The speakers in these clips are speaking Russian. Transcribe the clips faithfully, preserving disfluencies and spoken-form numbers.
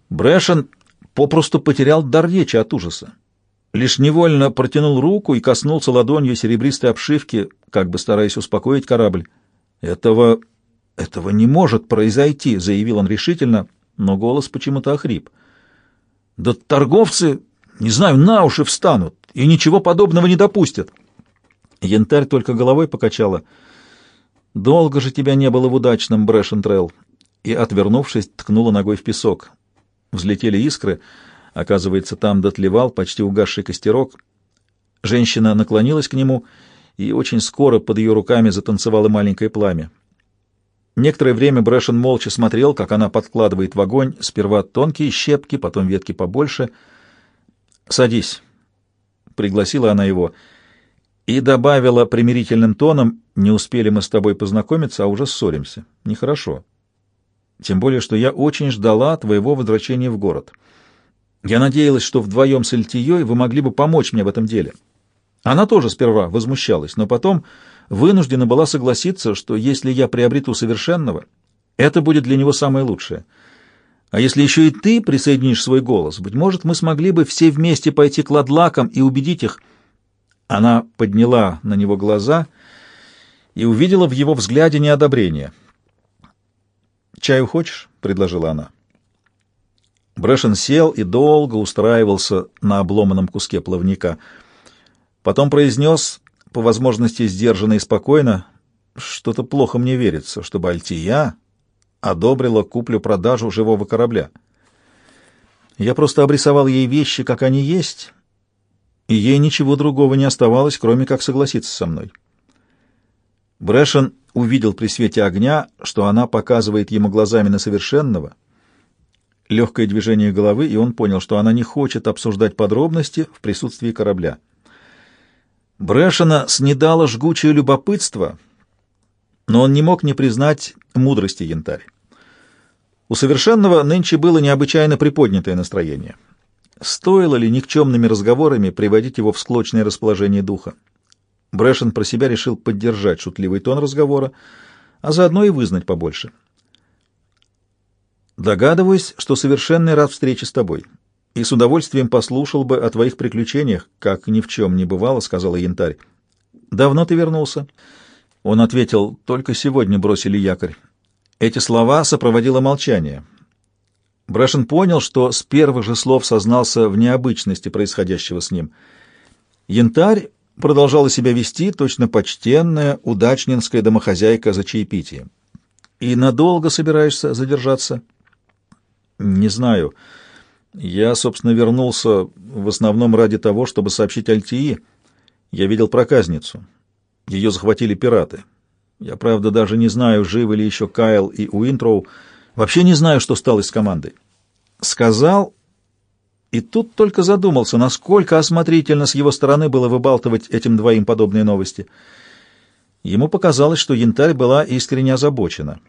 Брэшен попросту потерял дар речи от ужаса. Лишь невольно протянул руку и коснулся ладонью серебристой обшивки, как бы стараясь успокоить корабль. «Этого... этого не может произойти», — заявил он решительно, но голос почему-то охрип. «Да торговцы, не знаю, на уши встанут и ничего подобного не допустят». Янтарь только головой покачала. «Долго же тебя не было в удачном, Брэшен-Трелл», и, отвернувшись, ткнула ногой в песок. Взлетели искры. Оказывается, там дотлевал почти угасший костерок. Женщина наклонилась к нему, и очень скоро под ее руками затанцевало маленькое пламя. Некоторое время Брэшен молча смотрел, как она подкладывает в огонь сперва тонкие щепки, потом ветки побольше. «Садись», — пригласила она его, и добавила примирительным тоном: «Не успели мы с тобой познакомиться, а уже ссоримся. Нехорошо. Тем более, что я очень ждала твоего возвращения в город. Я надеялась, что вдвоем с Эльтией вы могли бы помочь мне в этом деле». Она тоже сперва возмущалась, но потом вынуждена была согласиться, что если я приобрету совершенного, это будет для него самое лучшее. А если еще и ты присоединишь свой голос, быть может, мы смогли бы все вместе пойти к ладлакам и убедить их. Она подняла на него глаза и увидела в его взгляде неодобрение. «Чаю хочешь?» — предложила она. Брэшен сел и долго устраивался на обломанном куске плавника. Потом произнес, по возможности сдержанно и спокойно: «Что-то плохо мне верится, чтобы Альтия одобрила куплю-продажу живого корабля. Я просто обрисовал ей вещи, как они есть, и ей ничего другого не оставалось, кроме как согласиться со мной». Брэшен увидел при свете огня, что она показывает ему глазами на совершенного. Легкое движение головы, и он понял, что она не хочет обсуждать подробности в присутствии корабля. Брэшена снедало жгучее любопытство, но он не мог не признать мудрости Янтарь. У совершенного нынче было необычайно приподнятое настроение. Стоило ли никчемными разговорами приводить его в склочное расположение духа? Брэшен про себя решил поддержать шутливый тон разговора, а заодно и вызнать побольше. «Догадываюсь, что совершенный рад встрече с тобой, и с удовольствием послушал бы о твоих приключениях, как ни в чем не бывало», — сказала Янтарь. «Давно ты вернулся?» Он ответил: «Только сегодня бросили якорь». Эти слова сопроводило молчание. Брэшен понял, что с первых же слов сознался в необычности происходящего с ним. Янтарь продолжала себя вести точно почтенная удачнинская домохозяйка за чаепитием. «И надолго собираешься задержаться?» «Не знаю. Я, собственно, вернулся в основном ради того, чтобы сообщить Альтии. Я видел проказницу. Ее захватили пираты. Я, правда, даже не знаю, живы ли еще Кайл и Уинтроу. Вообще не знаю, что стало с командой». Сказал, и тут только задумался, насколько осмотрительно с его стороны было выбалтывать этим двоим подобные новости. Ему показалось, что Янтарь была искренне озабочена.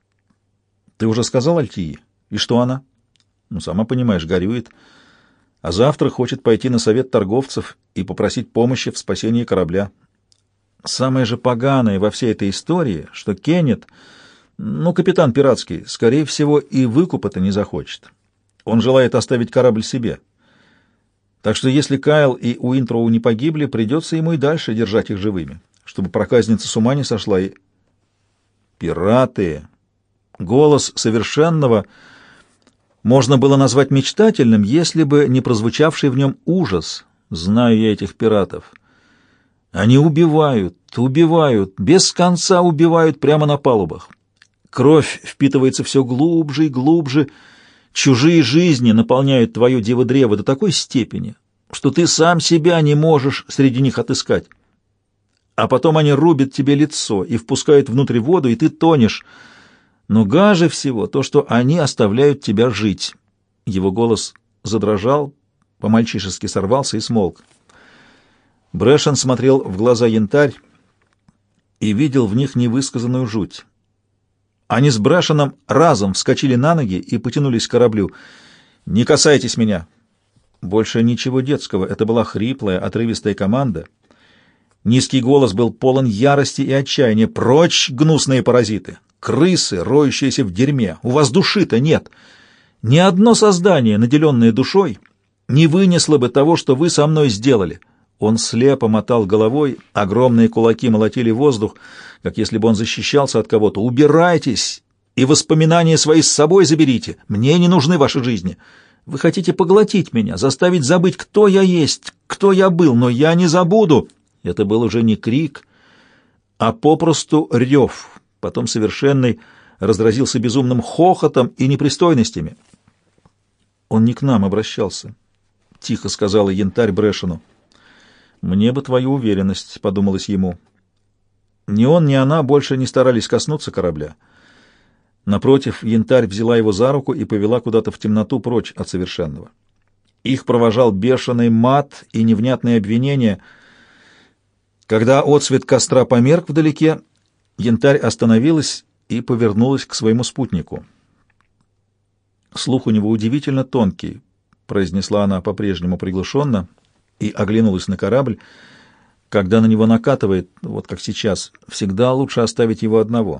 «Ты уже сказал Альтии? И что она?» «Ну, сама понимаешь, горюет. А завтра хочет пойти на совет торговцев и попросить помощи в спасении корабля. Самое же поганое во всей этой истории, что Кеннет, ну, капитан пиратский, скорее всего, и выкупа-то не захочет. Он желает оставить корабль себе. Так что если Кайл и Уинтроу не погибли, придется ему и дальше держать их живыми, чтобы проказница с ума не сошла и...» «Пираты!» Голос совершенного можно было назвать мечтательным, если бы не прозвучавший в нем ужас. «Знаю я этих пиратов. Они убивают, убивают, без конца убивают прямо на палубах. Кровь впитывается все глубже и глубже. Чужие жизни наполняют твое диво-древо до такой степени, что ты сам себя не можешь среди них отыскать. А потом они рубят тебе лицо и впускают внутрь воду, и ты тонешь. Но гаже всего то, что они оставляют тебя жить». Его голос задрожал, по-мальчишески сорвался и смолк. Брэшен смотрел в глаза Янтарь и видел в них невысказанную жуть. Они с Брэшеном разом вскочили на ноги и потянулись к кораблю. «Не касайтесь меня!» Больше ничего детского, это была хриплая, отрывистая команда. Низкий голос был полон ярости и отчаяния. «Прочь, гнусные паразиты! Крысы, роющиеся в дерьме! У вас души-то нет! Ни одно создание, наделенное душой, не вынесло бы того, что вы со мной сделали». Он слепо мотал головой, огромные кулаки молотили воздух, как если бы он защищался от кого-то. «Убирайтесь и воспоминания свои с собой заберите. Мне не нужны ваши жизни. Вы хотите поглотить меня, заставить забыть, кто я есть, кто я был, но я не забуду». Это был уже не крик, а попросту рев. Потом совершенный разразился безумным хохотом и непристойностями. «Он не к нам обращался», — тихо сказала Янтарь Брэшену. «Мне бы твою уверенность», — подумалось ему. Ни он, ни она больше не старались коснуться корабля. Напротив, Янтарь взяла его за руку и повела куда-то в темноту прочь от совершенного. Их провожал бешеный мат и невнятные обвинения. Когда отсвет костра померк вдалеке, Янтарь остановилась и повернулась к своему спутнику. «Слух у него удивительно тонкий», — произнесла она по-прежнему приглушенно, и оглянулась на корабль. «Когда на него накатывает, вот как сейчас, всегда лучше оставить его одного.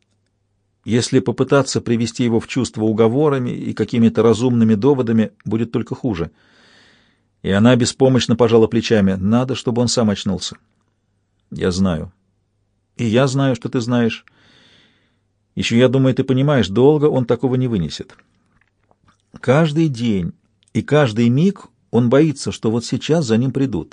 Если попытаться привести его в чувство уговорами и какими-то разумными доводами, будет только хуже». И она беспомощно пожала плечами. «Надо, чтобы он сам очнулся». «Я знаю. И я знаю, что ты знаешь. Еще, я думаю, ты понимаешь, долго он такого не вынесет. Каждый день и каждый миг он боится, что вот сейчас за ним придут.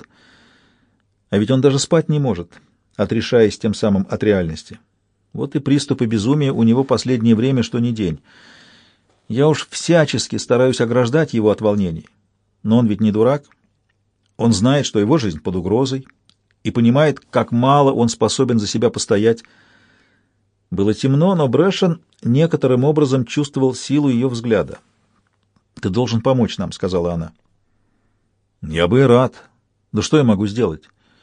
А ведь он даже спать не может, отрешаясь тем самым от реальности. Вот и приступы безумия у него последнее время, что ни день. Я уж всячески стараюсь ограждать его от волнений. Но он ведь не дурак. Он знает, что его жизнь под угрозой, и понимает, как мало он способен за себя постоять. Было темно, но Брэшен некоторым образом чувствовал силу ее взгляда. «Ты должен помочь нам», — сказала она. «Я бы и рад. Да что я могу сделать?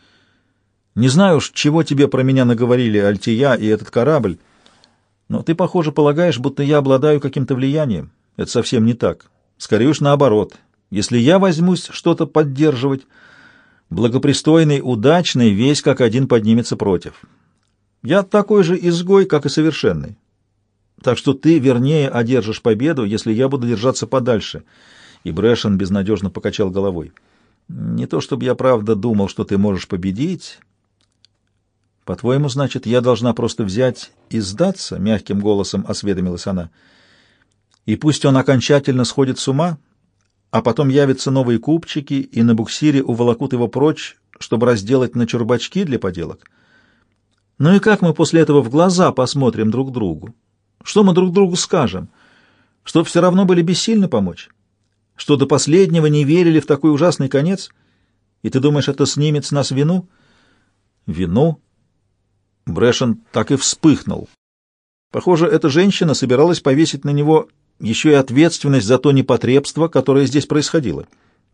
Не знаю уж, чего тебе про меня наговорили Альтия и этот корабль, но ты, похоже, полагаешь, будто я обладаю каким-то влиянием. Это совсем не так. Скорее уж наоборот. Если я возьмусь что-то поддерживать, благопристойный, удачный, весь как один поднимется против. Я такой же изгой, как и совершенный. Так что ты вернее одержишь победу, если я буду держаться подальше». И Брэшен безнадежно покачал головой. «Не то чтобы я правда думал, что ты можешь победить. По-твоему, значит, я должна просто взять и сдаться?» — мягким голосом осведомилась она. «И пусть он окончательно сходит с ума, а потом явятся новые купчики и на буксире уволокут его прочь, чтобы разделать на чурбачки для поделок. Ну и как мы после этого в глаза посмотрим друг другу? Что мы друг другу скажем? Что все равно были бессильны помочь? Что до последнего не верили в такой ужасный конец? И ты думаешь, это снимет с нас вину?» «Вину?» Брэшен так и вспыхнул. Похоже, эта женщина собиралась повесить на него еще и ответственность за то непотребство, которое здесь происходило.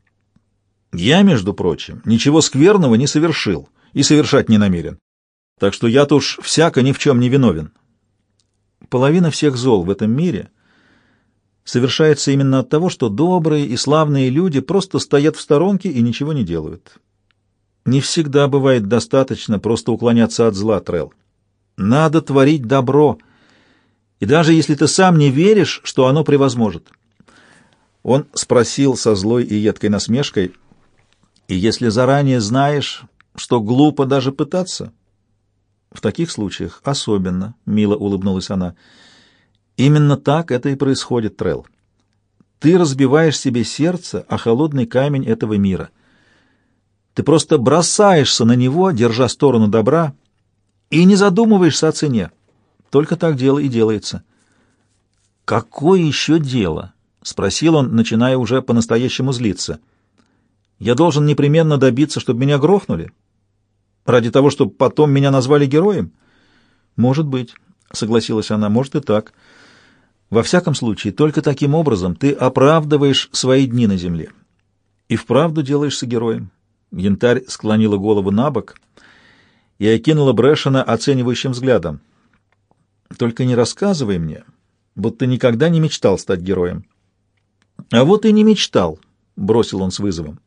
«Я, между прочим, ничего скверного не совершил и совершать не намерен. Так что я-то уж всяко ни в чем не виновен. Половина всех зол в этом мире совершается именно от того, что добрые и славные люди просто стоят в сторонке и ничего не делают. Не всегда бывает достаточно просто уклоняться от зла, Трел. Надо творить добро, и даже если ты сам не веришь, что оно превозможет». Он спросил со злой и едкой насмешкой: «И если заранее знаешь, что глупо даже пытаться?» «В таких случаях особенно», — мило улыбнулась она. «Именно так это и происходит, Трел. Ты разбиваешь себе сердце о холодный камень этого мира. Ты просто бросаешься на него, держа сторону добра, и не задумываешься о цене. Только так дело и делается». «Какое еще дело?» — спросил он, начиная уже по-настоящему злиться. «Я должен непременно добиться, чтобы меня грохнули? Ради того, чтобы потом меня назвали героем?» «Может быть», — согласилась она, — «может и так. Во всяком случае, только таким образом ты оправдываешь свои дни на земле и вправду делаешься героем». Янтарь склонила голову на бок и окинула Брэшена оценивающим взглядом. «Только не рассказывай мне, будто никогда не мечтал стать героем». «А вот и не мечтал», — бросил он с вызовом.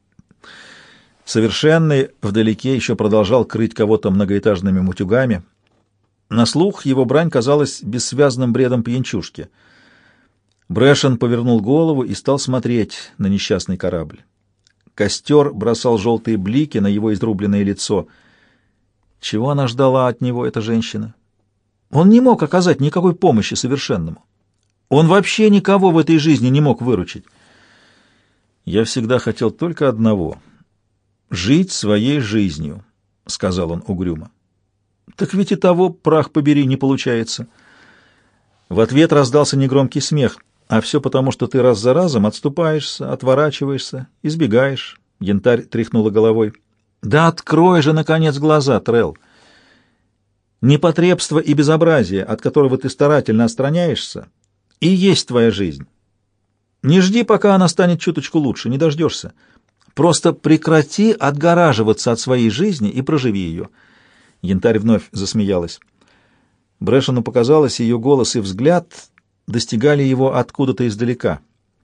Совершенный вдалеке еще продолжал крыть кого-то многоэтажными мутюгами. На слух его брань казалась бессвязным бредом пьянчушки. Брэшен повернул голову и стал смотреть на несчастный корабль. Костер бросал желтые блики на его изрубленное лицо. Чего она ждала от него, эта женщина? Он не мог оказать никакой помощи совершенному. Он вообще никого в этой жизни не мог выручить. «Я всегда хотел только одного — жить своей жизнью», — сказал он угрюмо. «Так ведь и того, прах побери, не получается». В ответ раздался негромкий смех. «А все потому, что ты раз за разом отступаешься, отворачиваешься, избегаешь». Янтарь тряхнула головой. «Да открой же, наконец, глаза, Трелл. Непотребство и безобразие, от которого ты старательно отстраняешься, и есть твоя жизнь. Не жди, пока она станет чуточку лучше, не дождешься. Просто прекрати отгораживаться от своей жизни и проживи ее». Янтарь вновь засмеялась. Брэшену показалось, ее голос и взгляд достигали его откуда-то издалека.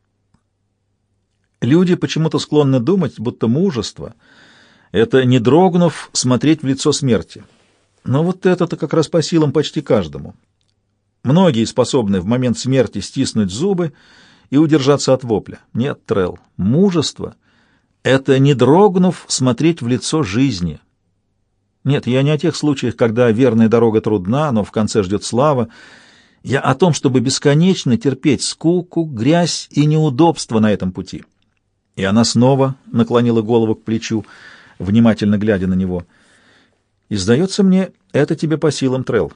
Люди почему-то склонны думать, будто мужество — это, не дрогнув, смотреть в лицо смерти. Но вот это-то как раз по силам почти каждому. Многие способны в момент смерти стиснуть зубы и удержаться от вопля. Нет, Трелл, мужество — это, не дрогнув, смотреть в лицо жизни. Нет, я не о тех случаях, когда верная дорога трудна, но в конце ждет слава. Я о том, чтобы бесконечно терпеть скуку, грязь и неудобства на этом пути. И она снова наклонила голову к плечу, внимательно глядя на него. «И, сдается мне, это тебе по силам, Трелл».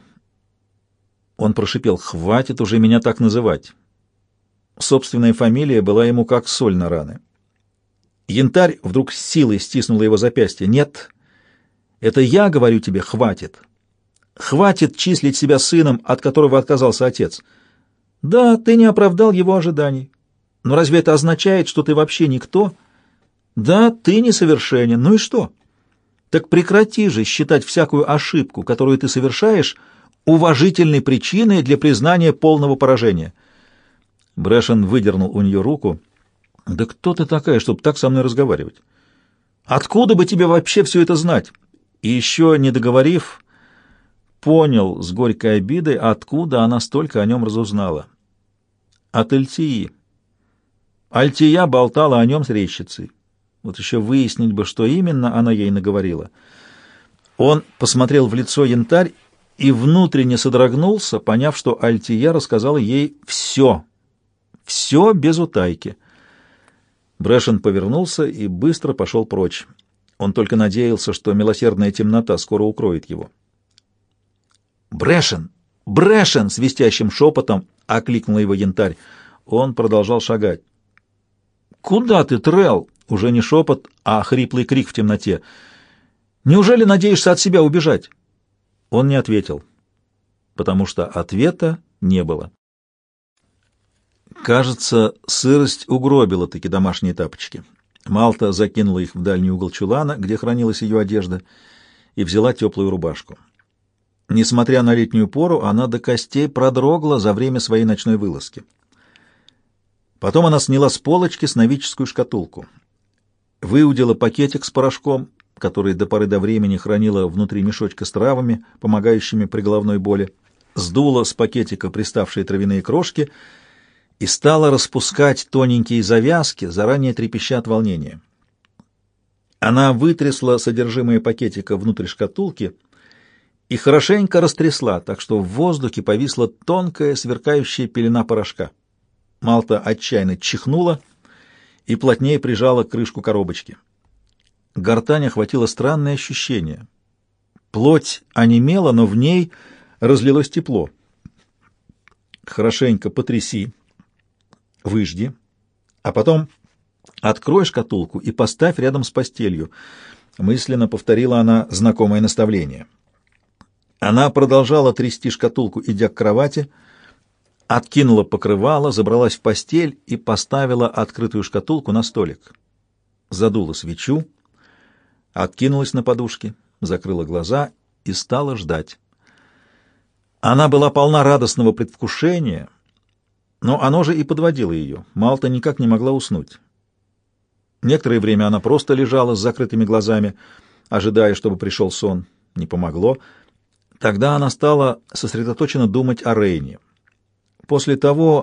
Он прошипел: «Хватит уже меня так называть». Собственная фамилия была ему как соль на раны. Янтарь вдруг с силой стиснула его запястье. «Нет, это я говорю тебе, хватит. Хватит числить себя сыном, от которого отказался отец. Да, ты не оправдал его ожиданий. Но разве это означает, что ты вообще никто? Да, ты несовершенен. Ну и что? Так прекрати же считать всякую ошибку, которую ты совершаешь, уважительной причиной для признания полного поражения». Брэшен выдернул у нее руку. «Да кто ты такая, чтобы так со мной разговаривать? Откуда бы тебе вообще все это знать?» И еще, не договорив, понял с горькой обидой, откуда она столько о нем разузнала. От Эльтии. Альтия болтала о нем с резчицей. Вот еще выяснить бы, что именно она ей наговорила. Он посмотрел в лицо Янтарь и внутренне содрогнулся, поняв, что Альтия рассказала ей все. Все без утайки. Брэшен повернулся и быстро пошел прочь. Он только надеялся, что милосердная темнота скоро укроет его. «Брэшен! Брэшен!» — свистящим шепотом окликнула его Янтарь. Он продолжал шагать. «Куда ты, Трелл?» — уже не шепот, а хриплый крик в темноте. «Неужели надеешься от себя убежать?» Он не ответил, потому что ответа не было. Кажется, сырость угробила-таки домашние тапочки. Малта закинула их в дальний угол чулана, где хранилась ее одежда, и взяла теплую рубашку. Несмотря на летнюю пору, она до костей продрогла за время своей ночной вылазки. Потом она сняла с полочки сновидческую шкатулку, выудила пакетик с порошком, который до поры до времени хранила внутри мешочка с травами, помогающими при головной боли, сдула с пакетика приставшие травяные крошки и стала распускать тоненькие завязки, заранее трепеща от волнения. Она вытрясла содержимое пакетика внутрь шкатулки и хорошенько растрясла, так что в воздухе повисла тонкая сверкающая пелена порошка. Малта отчаянно чихнула и плотнее прижала крышку коробочки. Гортань охватило странное ощущение. Плоть онемела, но в ней разлилось тепло. «Хорошенько потряси, выжди, а потом открой шкатулку и поставь рядом с постелью», — мысленно повторила она знакомое наставление. Она продолжала трясти шкатулку, идя к кровати, откинула покрывало, забралась в постель и поставила открытую шкатулку на столик. Задула свечу, откинулась на подушке, закрыла глаза и стала ждать. Она была полна радостного предвкушения, но оно же и подводило ее. Малта никак не могла уснуть. Некоторое время она просто лежала с закрытыми глазами, ожидая, чтобы пришел сон. Не помогло. Тогда она стала сосредоточенно думать о Рейне. После того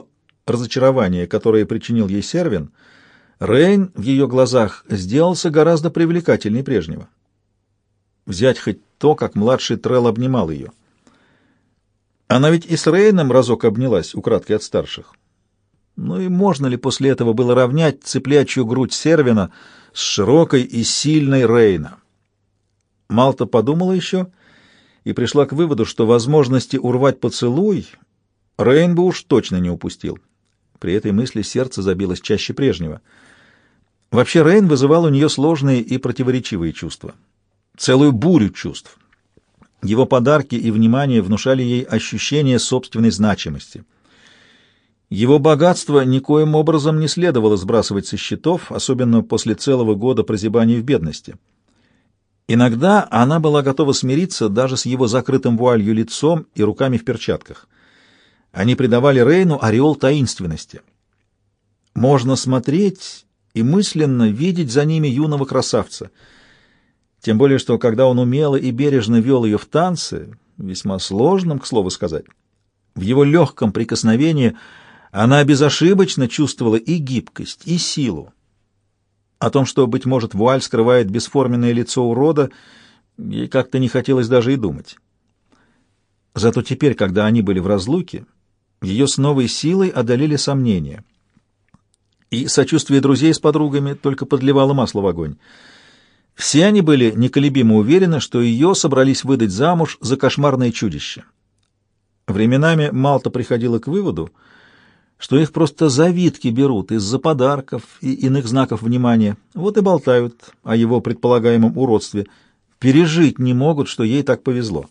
разочарование, которое причинил ей Сервин, Рейн в ее глазах сделался гораздо привлекательнее прежнего. Взять хоть то, как младший Трелл обнимал ее. Она ведь и с Рейном разок обнялась, украдкой от старших. Ну и можно ли после этого было равнять цыплячью грудь Сервина с широкой и сильной Рейна? Малта подумала еще и пришла к выводу, что возможности урвать поцелуй Рейн бы уж точно не упустил. При этой мысли сердце забилось чаще прежнего. Вообще Рейн вызывал у нее сложные и противоречивые чувства. Целую бурю чувств. Его подарки и внимание внушали ей ощущение собственной значимости. Его богатство никоим образом не следовало сбрасывать со счетов, особенно после целого года прозябания в бедности. Иногда она была готова смириться даже с его закрытым вуалью лицом и руками в перчатках. Они придавали Рейну ореол таинственности. Можно смотреть и мысленно видеть за ними юного красавца. Тем более, что когда он умело и бережно вел ее в танцы, весьма сложном, к слову сказать, в его легком прикосновении она безошибочно чувствовала и гибкость, и силу. О том, что, быть может, вуаль скрывает бесформенное лицо урода, ей как-то не хотелось даже и думать. Зато теперь, когда они были в разлуке, ее с новой силой одолели сомнения. И сочувствие друзей с подругами только подливало масло в огонь. Все они были неколебимо уверены, что ее собрались выдать замуж за кошмарное чудище. Временами Малта приходила к выводу, что их просто завидки берут из-за подарков и иных знаков внимания, вот и болтают о его предполагаемом уродстве, пережить не могут, что ей так повезло.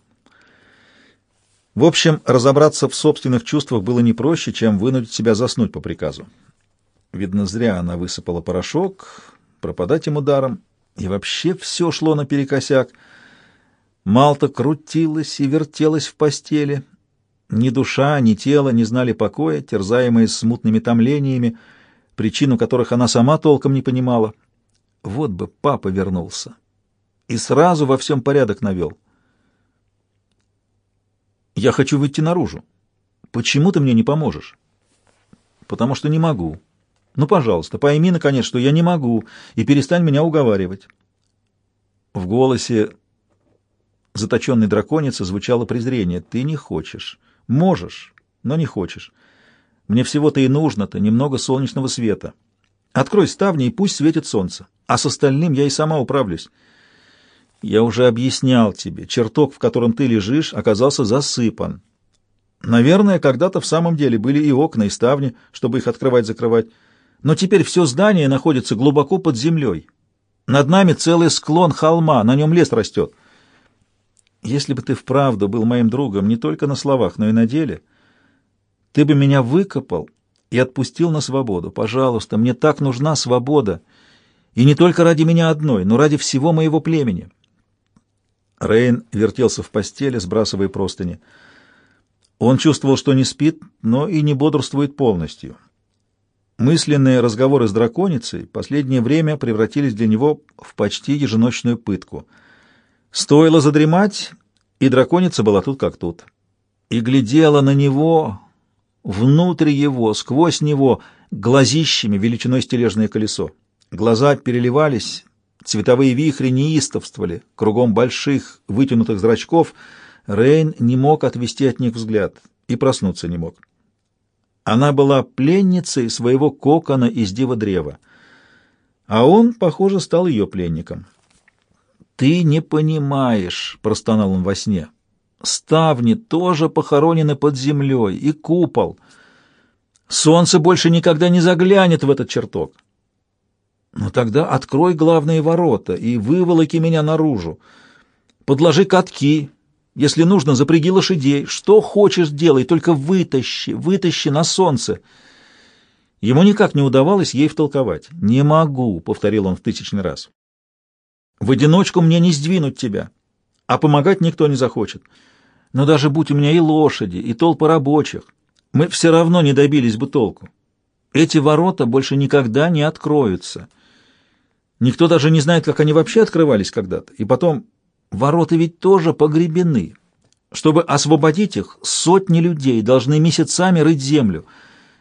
В общем, разобраться в собственных чувствах было не проще, чем вынудить себя заснуть по приказу. Видно, зря она высыпала порошок, пропадать ему даром, и вообще все шло наперекосяк. Малта крутилась и вертелась в постели. Ни душа, ни тело не знали покоя, терзаемые смутными томлениями, причину которых она сама толком не понимала. Вот бы папа вернулся и сразу во всем порядок навел. «Я хочу выйти наружу. Почему ты мне не поможешь?» «Потому что не могу. Ну, пожалуйста, пойми, наконец, что я не могу, и перестань меня уговаривать». В голосе заточенной драконицы звучало презрение. «Ты не хочешь. Можешь, но не хочешь. Мне всего-то и нужно-то немного солнечного света. Открой ставни, и пусть светит солнце. А с остальным я и сама управлюсь. Я уже объяснял тебе, чертог, в котором ты лежишь, оказался засыпан. Наверное, когда-то в самом деле были и окна, и ставни, чтобы их открывать-закрывать. Но теперь все здание находится глубоко под землей. Над нами целый склон холма, на нем лес растет. Если бы ты вправду был моим другом не только на словах, но и на деле, ты бы меня выкопал и отпустил на свободу. Пожалуйста, мне так нужна свобода. И не только ради меня одной, но ради всего моего племени». Рейн вертелся в постели, сбрасывая простыни. Он чувствовал, что не спит, но и не бодрствует полностью. Мысленные разговоры с драконицей последнее время превратились для него в почти еженочную пытку. Стоило задремать, и драконица была тут как тут. И глядела на него, внутрь его, сквозь него, глазищами величиной с тележное колесо. Глаза переливались, цветовые вихри неистовствовали, кругом больших вытянутых зрачков. Рейн не мог отвести от них взгляд и проснуться не мог. Она была пленницей своего кокона из дива-древа, а он, похоже, стал ее пленником. «Ты не понимаешь», — простонал он во сне, — «ставни тоже похоронены под землей, и купол. Солнце больше никогда не заглянет в этот чертог. Ну тогда открой главные ворота и выволоки меня наружу. Подложи катки, если нужно, запряги лошадей. Что хочешь делай, только вытащи, вытащи на солнце». Ему никак не удавалось ей втолковать. «Не могу», — повторил он в тысячный раз. «В одиночку мне не сдвинуть тебя, а помогать никто не захочет. Но даже будь у меня и лошади, и толпа рабочих, мы все равно не добились бы толку. Эти ворота больше никогда не откроются. Никто даже не знает, как они вообще открывались когда-то. И потом, ворота ведь тоже погребены. Чтобы освободить их, сотни людей должны месяцами рыть землю.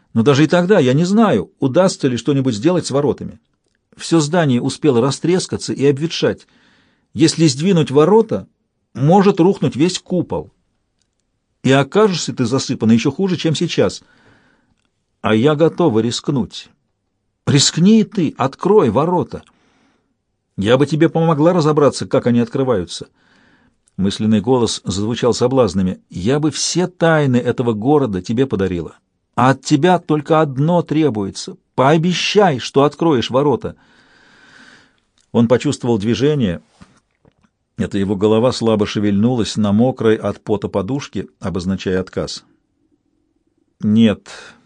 Но даже и тогда я не знаю, удастся ли что-нибудь сделать с воротами. Все здание успело растрескаться и обветшать. Если сдвинуть ворота, может рухнуть весь купол. И окажешься ты засыпана еще хуже, чем сейчас. А я готова рискнуть. Рискни и ты, открой ворота. Я бы тебе помогла разобраться, как они открываются. Мысленный голос зазвучал соблазнами. Я бы все тайны этого города тебе подарила. А от тебя только одно требуется. Пообещай, что откроешь ворота. Он почувствовал движение. Это его голова слабо шевельнулась на мокрой от пота подушке, обозначая отказ. Нет,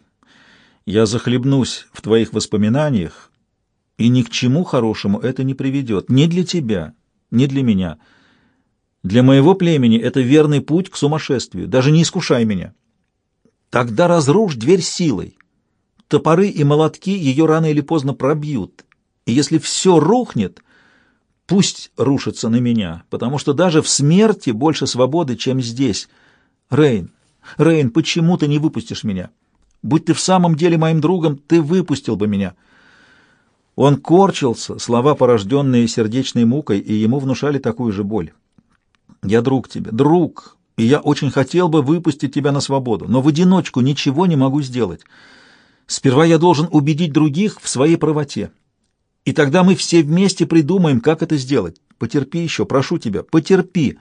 я захлебнусь в твоих воспоминаниях, и ни к чему хорошему это не приведет. Ни для тебя, ни для меня. Для моего племени это верный путь к сумасшествию. Даже не искушай меня. Тогда разрушь дверь силой. Топоры и молотки ее рано или поздно пробьют. И если все рухнет, пусть рушится на меня, потому что даже в смерти больше свободы, чем здесь. Рейн, Рейн, почему ты не выпустишь меня? Будь ты в самом деле моим другом, ты выпустил бы меня. Он корчился, слова, порожденные сердечной мукой, и ему внушали такую же боль. Я друг тебе, друг, и я очень хотел бы выпустить тебя на свободу, но в одиночку ничего не могу сделать. Сперва я должен убедить других в своей правоте. И тогда мы все вместе придумаем, как это сделать. Потерпи еще, прошу тебя, потерпи.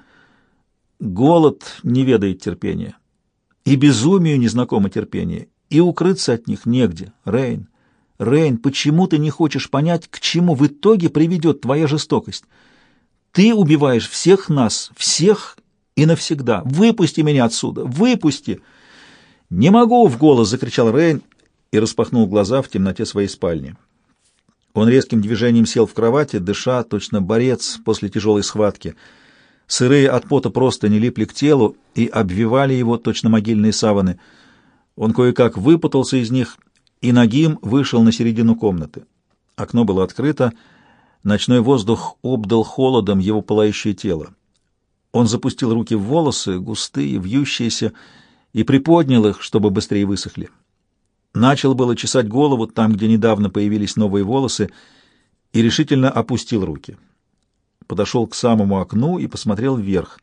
Голод не ведает терпения. И безумию незнакомо терпение. И укрыться от них негде. Рейн, Рейн, почему ты не хочешь понять, к чему в итоге приведет твоя жестокость? Ты убиваешь всех нас, всех и навсегда. Выпусти меня отсюда, выпусти! Не могу, — в голос закричал Рейн и распахнул глаза в темноте своей спальни. Он резким движением сел в кровати, дыша, точно борец после тяжелой схватки. Сырые от пота просто не липли к телу и обвивали его, точно могильные саваны. Он кое-как выпутался из них и нагим вышел на середину комнаты. Окно было открыто, ночной воздух обдал холодом его пылающее тело. Он запустил руки в волосы, густые, вьющиеся, и приподнял их, чтобы быстрее высохли. Начал было чесать голову там, где недавно появились новые волосы, и решительно опустил руки. Подошел к самому окну и посмотрел вверх.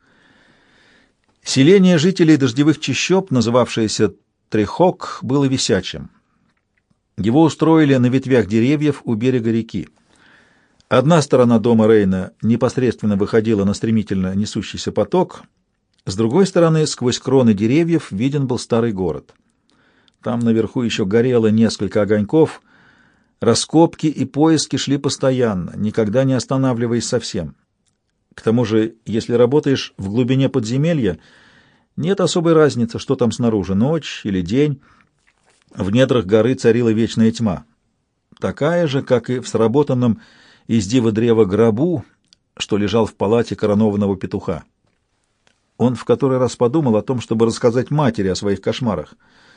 Селение жителей дождевых чащоб, называвшееся Трехок, было висячим. Его устроили на ветвях деревьев у берега реки. Одна сторона дома Рейна непосредственно выходила на стремительно несущийся поток, с другой стороны, сквозь кроны деревьев, виден был старый город. Там наверху еще горело несколько огоньков. Раскопки и поиски шли постоянно, никогда не останавливаясь совсем. К тому же, если работаешь в глубине подземелья, нет особой разницы, что там снаружи, ночь или день. В недрах горы царила вечная тьма, такая же, как и в сработанном из дива древа гробу, что лежал в палате коронованного петуха. Он в который раз подумал о том, чтобы рассказать матери о своих кошмарах.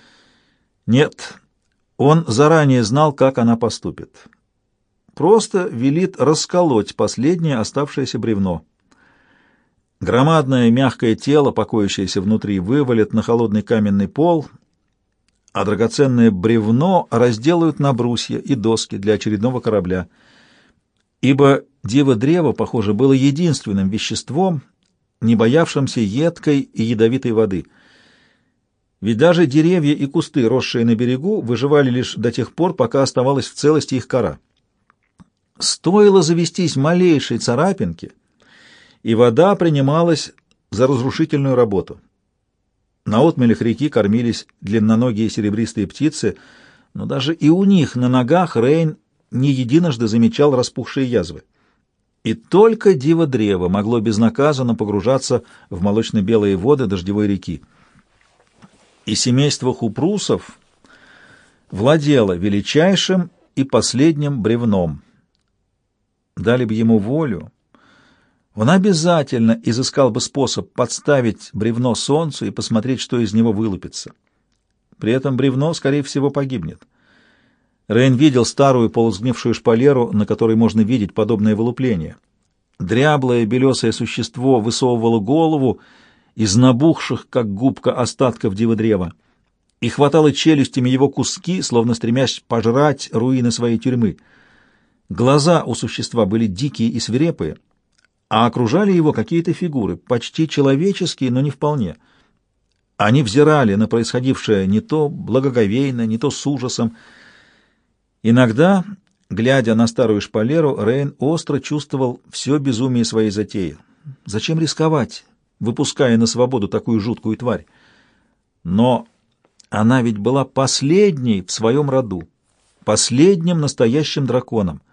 Нет, он заранее знал, как она поступит. Просто велит расколоть последнее оставшееся бревно. Громадное мягкое тело, покоящееся внутри, вывалит на холодный каменный пол, а драгоценное бревно разделают на брусья и доски для очередного корабля. Ибо диво-древо, похоже, было единственным веществом, не боявшимся едкой и ядовитой воды. Ведь даже деревья и кусты, росшие на берегу, выживали лишь до тех пор, пока оставалась в целости их кора. Стоило завестись малейшей царапинки, и вода принималась за разрушительную работу. На отмелях реки кормились длинноногие серебристые птицы, но даже и у них на ногах Рейн не единожды замечал распухшие язвы. И только диво-древо могло безнаказанно погружаться в молочно-белые воды дождевой реки. И семейство хупрусов владело величайшим и последним бревном. Дали бы ему волю, он обязательно изыскал бы способ подставить бревно солнцу и посмотреть, что из него вылупится. При этом бревно, скорее всего, погибнет. Рейн видел старую полусгнившую шпалеру, на которой можно видеть подобное вылупление. Дряблое белесое существо высовывало голову из набухших, как губка, остатков диво-древа. и хватала челюстями его куски, словно стремясь пожрать руины своей тюрьмы. Глаза у существа были дикие и свирепые, а окружали его какие-то фигуры, почти человеческие, но не вполне. Они взирали на происходившее не то благоговейно, не то с ужасом. Иногда, глядя на старую шпалеру, Рейн остро чувствовал все безумие своей затеи. Зачем рисковать, выпуская на свободу такую жуткую тварь? Но она ведь была последней в своем роду, последним настоящим драконом.